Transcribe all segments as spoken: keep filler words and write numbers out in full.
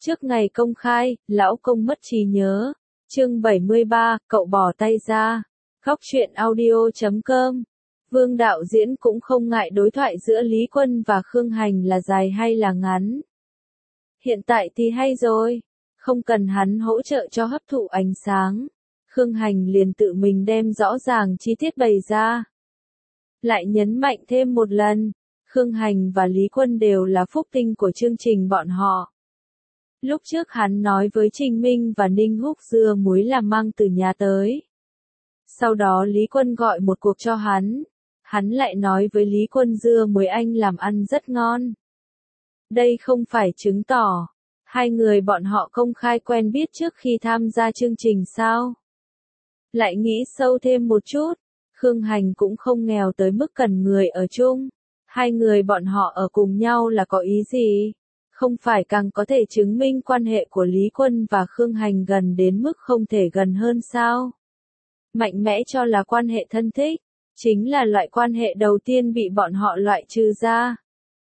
Trước ngày công khai, lão công mất trí nhớ. Chương bảy mươi ba, cậu bỏ tay ra. Góc truyện audio chấm com. Vương đạo diễn cũng không ngại đối thoại giữa Lý Quân và Khương Hành là dài hay là ngắn. Hiện tại thì hay rồi, không cần hắn hỗ trợ cho hấp thụ ánh sáng. Khương Hành liền tự mình đem rõ ràng chi tiết bày ra. Lại nhấn mạnh thêm một lần, Khương Hành và Lý Quân đều là phúc tinh của chương trình bọn họ. Lúc trước hắn nói với Trình Minh và Ninh Húc dưa muối là mang từ nhà tới. Sau đó Lý Quân gọi một cuộc cho hắn. Hắn lại nói với Lý Quân dưa muối anh làm ăn rất ngon. Đây không phải chứng tỏ hai người bọn họ công khai quen biết trước khi tham gia chương trình sao? Lại nghĩ sâu thêm một chút, Khương Hành cũng không nghèo tới mức cần người ở chung. Hai người bọn họ ở cùng nhau là có ý gì? Không phải càng có thể chứng minh quan hệ của Lý Quân và Khương Hành gần đến mức không thể gần hơn sao? Mạnh mẽ cho là quan hệ thân thích, chính là loại quan hệ đầu tiên bị bọn họ loại trừ ra.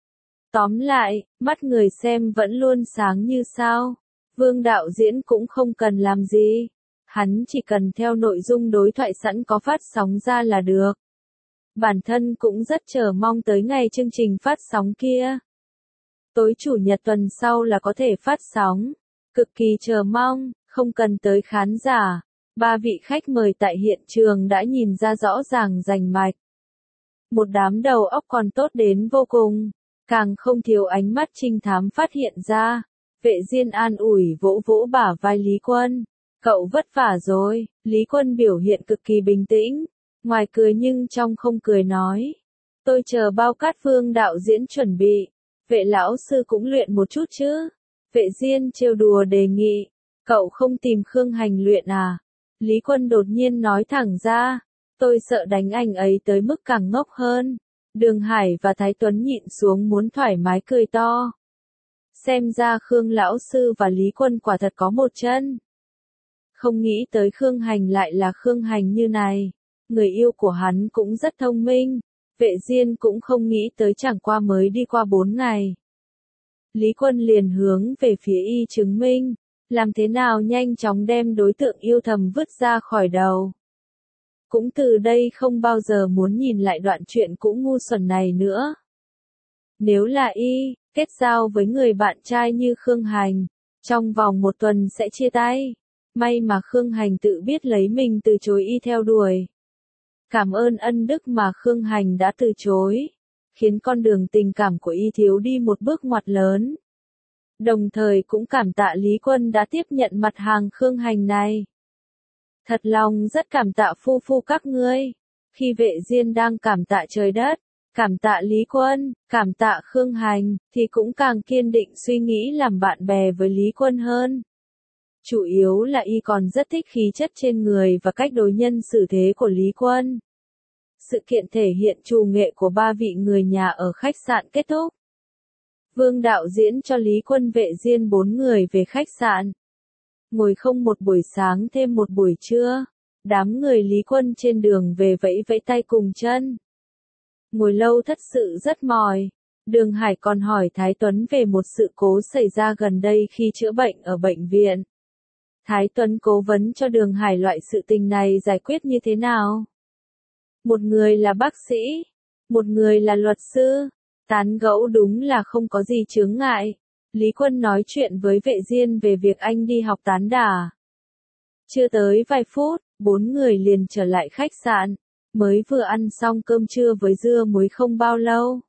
Tóm lại, mắt người xem vẫn luôn sáng như sao. Vương đạo diễn cũng không cần làm gì. Hắn chỉ cần theo nội dung đối thoại sẵn có phát sóng ra là được. Bản thân cũng rất chờ mong tới ngày chương trình phát sóng kia. Tối chủ nhật tuần sau là có thể phát sóng. Cực kỳ chờ mong, không cần tới khán giả. Ba vị khách mời tại hiện trường đã nhìn ra rõ ràng rành mạch. Một đám đầu óc còn tốt đến vô cùng. Càng không thiếu ánh mắt trinh thám phát hiện ra. Vệ Diên an ủi vỗ vỗ bả vai Lý Quân. Cậu vất vả rồi. Lý Quân biểu hiện cực kỳ bình tĩnh. Ngoài cười nhưng trong không cười nói. Tôi chờ bao cát Vương đạo diễn chuẩn bị. Vệ lão sư cũng luyện một chút chứ. Vệ Diên trêu đùa đề nghị. Cậu không tìm Khương Hành luyện à? Lý Quân đột nhiên nói thẳng ra. Tôi sợ đánh anh ấy tới mức càng ngốc hơn. Đường Hải và Thái Tuấn nhịn xuống muốn thoải mái cười to. Xem ra Khương lão sư và Lý Quân quả thật có một chân. Không nghĩ tới Khương Hành lại là Khương Hành như này. Người yêu của hắn cũng rất thông minh. Vệ Diên cũng không nghĩ tới chẳng qua mới đi qua bốn ngày. Lý Quân liền hướng về phía y chứng minh. Làm thế nào nhanh chóng đem đối tượng yêu thầm vứt ra khỏi đầu. Cũng từ đây không bao giờ muốn nhìn lại đoạn chuyện cũ ngu xuẩn này nữa. Nếu là y, kết giao với người bạn trai như Khương Hành, trong vòng một tuần sẽ chia tay. May mà Khương Hành tự biết lấy mình từ chối y theo đuổi. Cảm ơn ân đức mà Khương Hành đã từ chối, khiến con đường tình cảm của y thiếu đi một bước ngoặt lớn. Đồng thời cũng cảm tạ Lý Quân đã tiếp nhận mặt hàng Khương Hành này. Thật lòng rất cảm tạ phu phu các ngươi. Khi Vệ Diên đang cảm tạ trời đất, cảm tạ Lý Quân, cảm tạ Khương Hành, thì cũng càng kiên định suy nghĩ làm bạn bè với Lý Quân hơn. Chủ yếu là y còn rất thích khí chất trên người và cách đối nhân xử thế của Lý Quân. Sự kiện thể hiện trù nghệ của ba vị người nhà ở khách sạn kết thúc. Vương đạo diễn cho Lý Quân Vệ Diên bốn người về khách sạn. Ngồi không một buổi sáng thêm một buổi trưa. Đám người Lý Quân trên đường về vẫy vẫy tay cùng chân. Ngồi lâu thật sự rất mỏi. Đường Hải còn hỏi Thái Tuấn về một sự cố xảy ra gần đây khi chữa bệnh ở bệnh viện. Thái Tuấn cố vấn cho Đường Hải loại sự tình này giải quyết như thế nào. Một người là bác sĩ, một người là luật sư. Tán gẫu đúng là không có gì chướng ngại. Lý Quân nói chuyện với Vệ Diên về việc anh đi học tán đả. Chưa tới vài phút, bốn người liền trở lại khách sạn. Mới vừa ăn xong cơm trưa với dưa muối không bao lâu.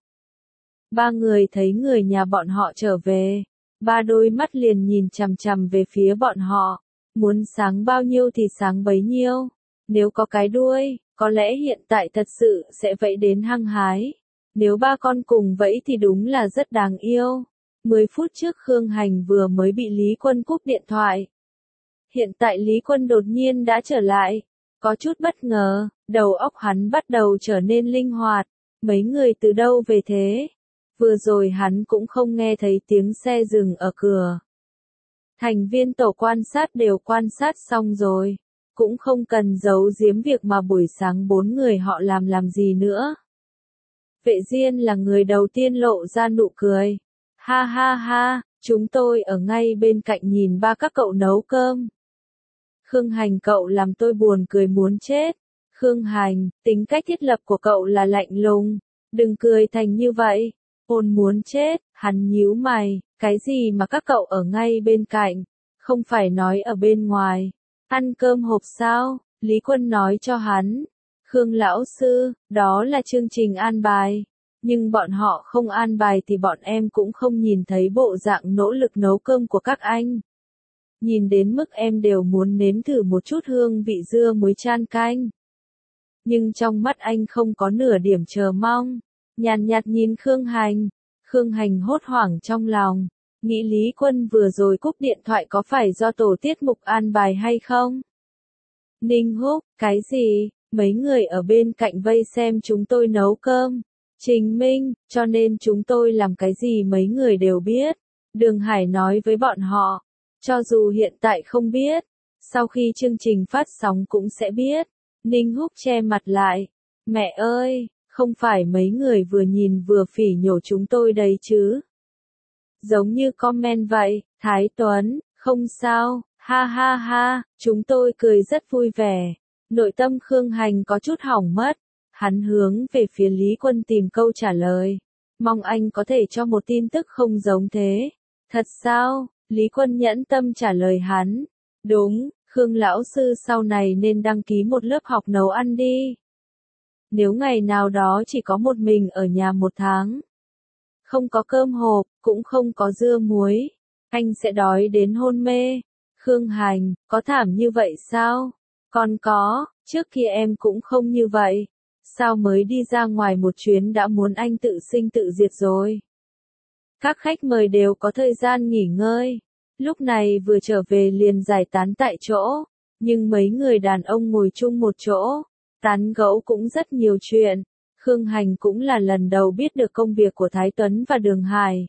Ba người thấy người nhà bọn họ trở về. Ba đôi mắt liền nhìn chằm chằm về phía bọn họ. Muốn sáng bao nhiêu thì sáng bấy nhiêu. Nếu có cái đuôi, có lẽ hiện tại thật sự sẽ vẫy đến hăng hái. Nếu ba con cùng vẫy thì đúng là rất đáng yêu. Mười phút trước Khương Hành vừa mới bị Lý Quân cúp điện thoại. Hiện tại Lý Quân đột nhiên đã trở lại. Có chút bất ngờ, đầu óc hắn bắt đầu trở nên linh hoạt. Mấy người từ đâu về thế? Vừa rồi hắn cũng không nghe thấy tiếng xe dừng ở cửa. Thành viên tổ quan sát đều quan sát xong rồi. Cũng không cần giấu giếm việc mà buổi sáng bốn người họ làm làm gì nữa. Vệ Diên là người đầu tiên lộ ra nụ cười. Ha ha ha, Chúng tôi ở ngay bên cạnh nhìn ba các cậu nấu cơm. Khương Hành, cậu làm tôi buồn cười muốn chết. Khương Hành, tính cách thiết lập của cậu là lạnh lùng. Đừng cười thành như vậy. Ôn muốn chết, hắn nhíu mày, cái gì mà các cậu ở ngay bên cạnh, không phải nói ở bên ngoài. Ăn cơm hộp sao? Lý Quân nói cho hắn. Khương lão sư, đó là chương trình an bài. Nhưng bọn họ không an bài thì bọn em cũng không nhìn thấy bộ dạng nỗ lực nấu cơm của các anh. Nhìn đến mức em đều muốn nếm thử một chút hương vị dưa muối chan canh. Nhưng trong mắt anh không có nửa điểm chờ mong. Nhàn nhạt nhìn Khương Hành. Khương Hành hốt hoảng trong lòng. Nghĩ Lý Quân vừa rồi cúp điện thoại có phải do tổ tiết mục an bài hay không? Ninh Húc, cái gì? Mấy người ở bên cạnh vây xem chúng tôi nấu cơm. Trình Minh, cho nên chúng tôi làm cái gì mấy người đều biết. Đường Hải nói với bọn họ. Cho dù hiện tại không biết, sau khi chương trình phát sóng cũng sẽ biết. Ninh Húc che mặt lại. Mẹ ơi, không phải mấy người vừa nhìn vừa phỉ nhổ chúng tôi đấy chứ. Giống như comment vậy, Thái Tuấn, không sao, ha ha ha, chúng tôi cười rất vui vẻ. Nội tâm Khương Hành có chút hỏng mất. Hắn hướng về phía Lý Quân tìm câu trả lời. Mong anh có thể cho một tin tức không giống thế. Thật sao? Lý Quân nhẫn tâm trả lời hắn. Đúng, Khương lão sư sau này nên đăng ký một lớp học nấu ăn đi. Nếu ngày nào đó chỉ có một mình ở nhà một tháng, không có cơm hộp, cũng không có dưa muối, anh sẽ đói đến hôn mê. Khương Hành, có thảm như vậy sao? Còn có, trước kia em cũng không như vậy. Sao mới đi ra ngoài một chuyến đã muốn anh tự sinh tự diệt rồi? Các khách mời đều có thời gian nghỉ ngơi. Lúc này vừa trở về liền giải tán tại chỗ. Nhưng mấy người đàn ông ngồi chung một chỗ, tán gẫu cũng rất nhiều chuyện. Khương Hành cũng là lần đầu biết được công việc của Thái Tuấn và Đường Hải.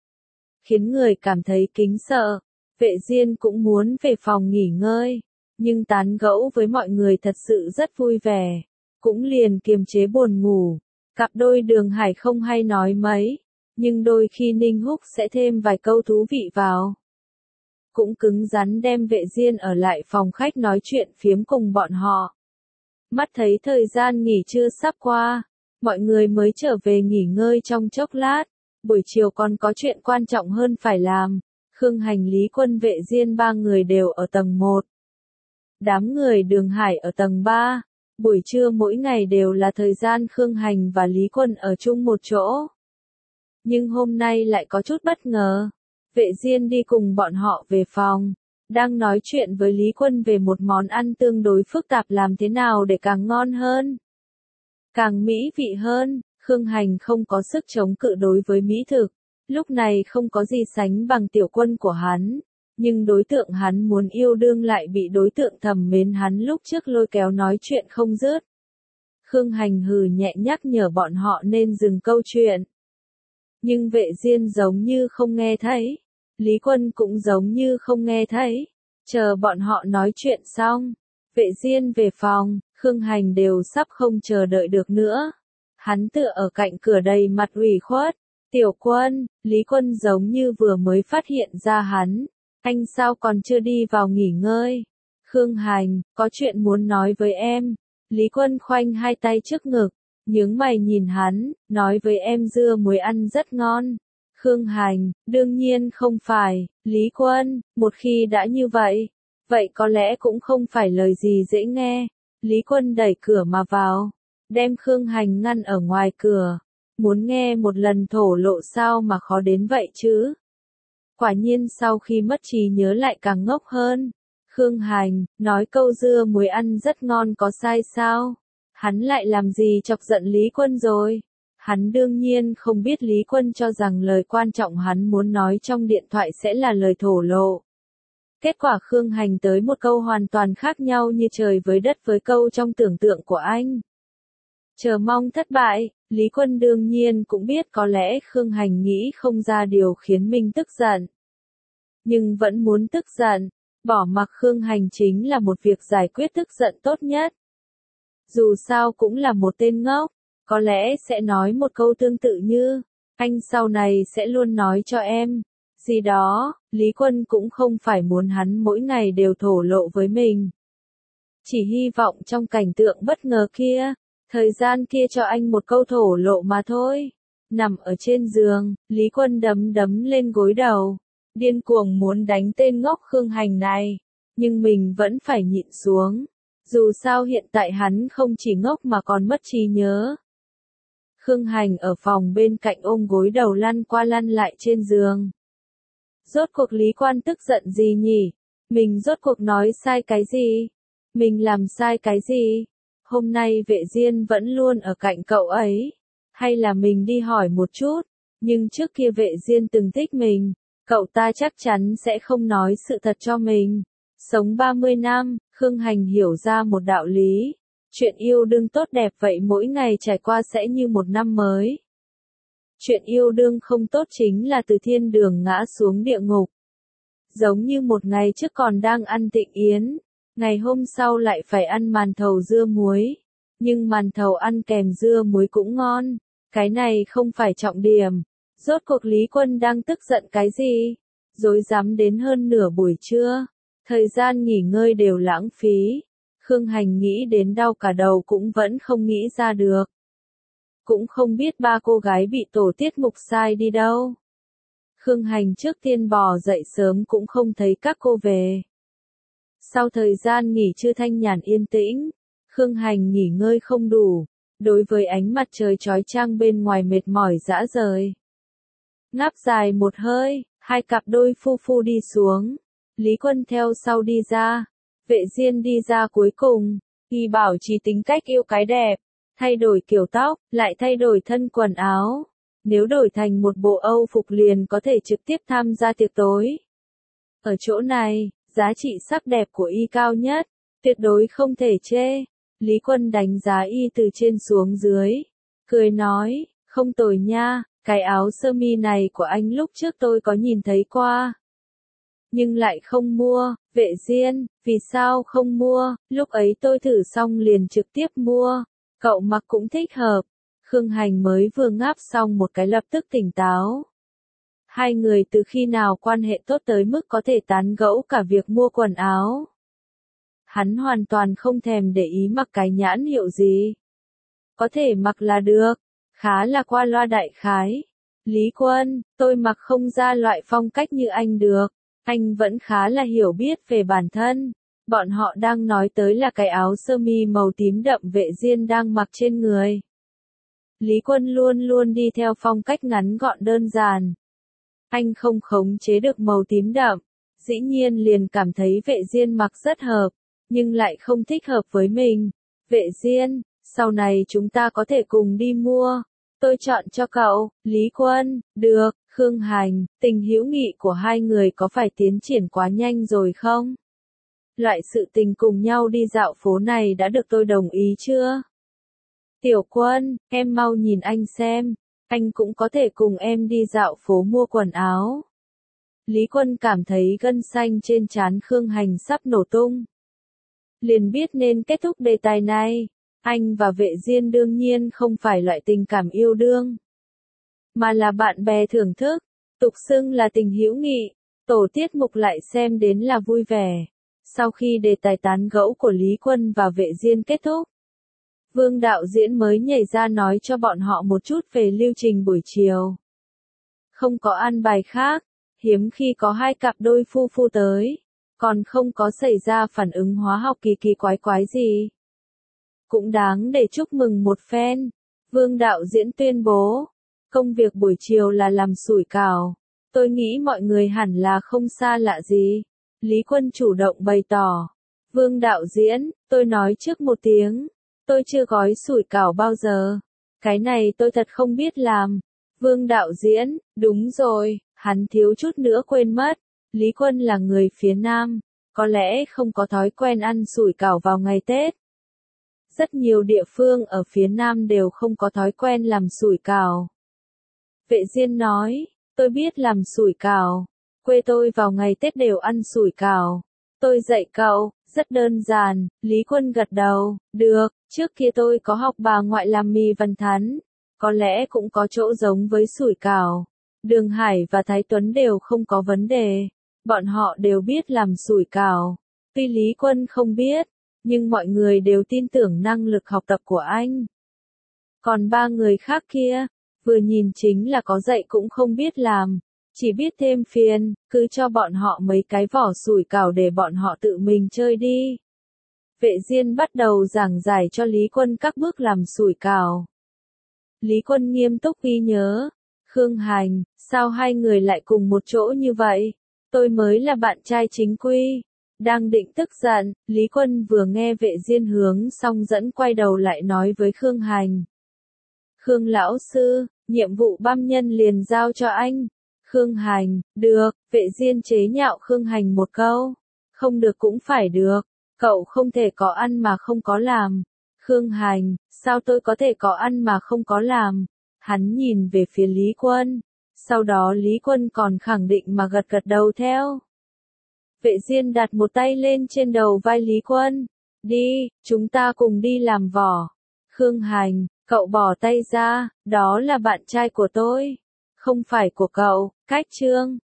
Khiến người cảm thấy kính sợ. Vệ Diên cũng muốn về phòng nghỉ ngơi. Nhưng tán gẫu với mọi người thật sự rất vui vẻ. Cũng liền kiềm chế buồn ngủ. Cặp đôi Đường Hải không hay nói mấy. Nhưng đôi khi Ninh Húc sẽ thêm vài câu thú vị vào. Cũng cứng rắn đem Vệ Diên ở lại phòng khách nói chuyện phiếm cùng bọn họ. Mắt thấy thời gian nghỉ trưa sắp qua. Mọi người mới trở về nghỉ ngơi trong chốc lát. Buổi chiều còn có chuyện quan trọng hơn phải làm. Khương Hành, Lý Quân, Vệ Diên ba người đều ở tầng một. Đám người Đường Hải ở tầng ba. Buổi trưa mỗi ngày đều là thời gian Khương Hành và Lý Quân ở chung một chỗ. Nhưng hôm nay lại có chút bất ngờ. Vệ Diên đi cùng bọn họ về phòng. Đang nói chuyện với Lý Quân về một món ăn tương đối phức tạp làm thế nào để càng ngon hơn. Càng mỹ vị hơn. Khương Hành không có sức chống cự đối với mỹ thực. Lúc này không có gì sánh bằng tiểu quân của hắn. Nhưng đối tượng hắn muốn yêu đương lại bị đối tượng thầm mến hắn lúc trước lôi kéo nói chuyện không dứt. Khương Hành hừ nhẹ nhắc nhở bọn họ nên dừng câu chuyện. Nhưng Vệ Diên giống như không nghe thấy. Lý Quân cũng giống như không nghe thấy. Chờ bọn họ nói chuyện xong. Vệ Diên về phòng, Khương Hành đều sắp không chờ đợi được nữa. Hắn tựa ở cạnh cửa đầy mặt ủy khuất. Tiểu Quân, Lý Quân giống như vừa mới phát hiện ra hắn. Anh sao còn chưa đi vào nghỉ ngơi? Khương Hành, có chuyện muốn nói với em. Lý Quân khoanh hai tay trước ngực, nhướng mày nhìn hắn, nói với em dưa muối ăn rất ngon. Khương Hành, đương nhiên không phải. Lý Quân, một khi đã như vậy, vậy có lẽ cũng không phải lời gì dễ nghe. Lý Quân đẩy cửa mà vào, đem Khương Hành ngăn ở ngoài cửa. Muốn nghe một lần thổ lộ sao mà khó đến vậy chứ? Quả nhiên sau khi mất trí nhớ lại càng ngốc hơn. Khương Hành, nói câu dưa muối ăn rất ngon có sai sao? Hắn lại làm gì chọc giận Lý Quân rồi? Hắn đương nhiên không biết Lý Quân cho rằng lời quan trọng hắn muốn nói trong điện thoại sẽ là lời thổ lộ. Kết quả Khương Hành tới một câu hoàn toàn khác nhau như trời với đất với câu trong tưởng tượng của anh. Chờ mong thất bại, Lý Quân đương nhiên cũng biết có lẽ Khương Hành nghĩ không ra điều khiến mình tức giận. Nhưng vẫn muốn tức giận, bỏ mặc Khương Hành chính là một việc giải quyết tức giận tốt nhất. Dù sao cũng là một tên ngốc, có lẽ sẽ nói một câu tương tự như, anh sau này sẽ luôn nói cho em, gì đó, Lý Quân cũng không phải muốn hắn mỗi ngày đều thổ lộ với mình. Chỉ hy vọng trong cảnh tượng bất ngờ kia, thời gian kia cho anh một câu thổ lộ mà thôi. Nằm ở trên giường, Lý Quân đấm đấm lên gối đầu, điên cuồng muốn đánh tên ngốc Khương Hành này, nhưng mình vẫn phải nhịn xuống. Dù sao hiện tại hắn không chỉ ngốc mà còn mất trí nhớ. Khương Hành ở phòng bên cạnh ôm gối đầu lăn qua lăn lại trên giường. Rốt cuộc Lý Quan tức giận gì nhỉ? Mình rốt cuộc nói sai cái gì? Mình làm sai cái gì? Hôm nay Vệ Diên vẫn luôn ở cạnh cậu ấy. Hay là mình đi hỏi một chút? Nhưng trước kia Vệ Diên từng thích mình. Cậu ta chắc chắn sẽ không nói sự thật cho mình. Sống ba mươi năm, Khương Hành hiểu ra một đạo lý. Chuyện yêu đương tốt đẹp vậy mỗi ngày trải qua sẽ như một năm mới. Chuyện yêu đương không tốt chính là từ thiên đường ngã xuống địa ngục. Giống như một ngày trước còn đang ăn tịnh yến, ngày hôm sau lại phải ăn màn thầu dưa muối. Nhưng màn thầu ăn kèm dưa muối cũng ngon, cái này không phải trọng điểm. Rốt cuộc Lý Quân đang tức giận cái gì? Dối dám đến hơn nửa buổi trưa, thời gian nghỉ ngơi đều lãng phí. Khương Hành nghĩ đến đau cả đầu cũng vẫn không nghĩ ra được. Cũng không biết ba cô gái bị tổ tiết mục sai đi đâu. Khương Hành trước tiên bò dậy sớm cũng không thấy các cô về. Sau thời gian nghỉ trưa thanh nhàn yên tĩnh, Khương Hành nghỉ ngơi không đủ, đối với ánh mặt trời chói chang bên ngoài mệt mỏi rã rời. Ngáp dài một hơi, hai cặp đôi phu phu đi xuống, Lý Quân theo sau đi ra, Vệ Diên đi ra cuối cùng, y bảo trì tính cách yêu cái đẹp, thay đổi kiểu tóc, lại thay đổi thân quần áo. Nếu đổi thành một bộ Âu phục liền có thể trực tiếp tham gia tiệc tối. Ở chỗ này, giá trị sắc đẹp của y cao nhất, tuyệt đối không thể chê. Lý Quân đánh giá y từ trên xuống dưới, cười nói, không tồi nha, cái áo sơ mi này của anh lúc trước tôi có nhìn thấy qua. Nhưng lại không mua. Vệ Diên, vì sao không mua, lúc ấy tôi thử xong liền trực tiếp mua, cậu mặc cũng thích hợp. Khương Hành mới vừa ngáp xong một cái lập tức tỉnh táo. Hai người từ khi nào quan hệ tốt tới mức có thể tán gẫu cả việc mua quần áo. Hắn hoàn toàn không thèm để ý mặc cái nhãn hiệu gì. Có thể mặc là được, khá là qua loa đại khái. Lý Quân, tôi mặc không ra loại phong cách như anh được. Anh vẫn khá là hiểu biết về bản thân. Bọn họ đang nói tới là cái áo sơ mi màu tím đậm Vệ Diên đang mặc trên người. Lý Quân luôn luôn đi theo phong cách ngắn gọn đơn giản. Anh không khống chế được màu tím đậm, dĩ nhiên liền cảm thấy Vệ Diên mặc rất hợp, nhưng lại không thích hợp với mình. Vệ Diên, sau này chúng ta có thể cùng đi mua. Tôi chọn cho cậu. Lý Quân, được. Khương Hành, tình hữu nghị của hai người có phải tiến triển quá nhanh rồi không? Loại sự tình cùng nhau đi dạo phố này đã được tôi đồng ý chưa? Tiểu Quân, em mau nhìn anh xem, anh cũng có thể cùng em đi dạo phố mua quần áo. Lý Quân cảm thấy gân xanh trên trán Khương Hành sắp nổ tung. Liền biết nên kết thúc đề tài này, anh và Vệ Diên đương nhiên không phải loại tình cảm yêu đương, mà là bạn bè thưởng thức, tục xưng là tình hữu nghị. Tổ tiết mục lại xem đến là vui vẻ. Sau khi đề tài tán gẫu của Lý Quân và Vệ Diên kết thúc, Vương đạo diễn mới nhảy ra nói cho bọn họ một chút về lưu trình buổi chiều. Không có ăn bài khác, hiếm khi có hai cặp đôi phu phu tới, còn không có xảy ra phản ứng hóa học kỳ kỳ quái quái gì. Cũng đáng để chúc mừng một phen. Vương đạo diễn tuyên bố, công việc buổi chiều là làm sủi cảo. Tôi nghĩ mọi người hẳn là không xa lạ gì. Lý Quân chủ động bày tỏ. Vương đạo diễn, tôi nói trước một tiếng. Tôi chưa gói sủi cảo bao giờ. Cái này tôi thật không biết làm. Vương đạo diễn, đúng rồi, hắn thiếu chút nữa quên mất. Lý Quân là người phía Nam, có lẽ không có thói quen ăn sủi cảo vào ngày Tết. Rất nhiều địa phương ở phía Nam đều không có thói quen làm sủi cảo. Vệ Diên nói, tôi biết làm sủi cảo. Quê tôi vào ngày Tết đều ăn sủi cảo. Tôi dạy cậu, rất đơn giản. Lý Quân gật đầu, được, trước kia tôi có học bà ngoại làm mì Văn Thắn. Có lẽ cũng có chỗ giống với sủi cảo. Đường Hải và Thái Tuấn đều không có vấn đề. Bọn họ đều biết làm sủi cảo. Tuy Lý Quân không biết, nhưng mọi người đều tin tưởng năng lực học tập của anh. Còn ba người khác kia, vừa nhìn chính là có dạy cũng không biết làm, chỉ biết thêm phiền, cứ cho bọn họ mấy cái vỏ sủi cảo để bọn họ tự mình chơi đi. Vệ Diên bắt đầu giảng giải cho Lý Quân các bước làm sủi cảo. Lý Quân nghiêm túc ghi nhớ. Khương Hành, sao hai người lại cùng một chỗ như vậy? Tôi mới là bạn trai chính quy. Đang định tức giận, Lý Quân vừa nghe Vệ Diên hướng xong dẫn quay đầu lại nói với Khương Hành. Khương lão sư, nhiệm vụ băm nhân liền giao cho anh. Khương Hành, được, Vệ Diên chế nhạo Khương Hành một câu. Không được cũng phải được, cậu không thể có ăn mà không có làm. Khương Hành, sao tôi có thể có ăn mà không có làm? Hắn nhìn về phía Lý Quân. Sau đó Lý Quân còn khẳng định mà gật gật đầu theo. Vệ Diên đặt một tay lên trên đầu vai Lý Quân. Đi, chúng ta cùng đi làm vỏ. Khương Hành, cậu bỏ tay ra, đó là bạn trai của tôi. Không phải của cậu, cách chương.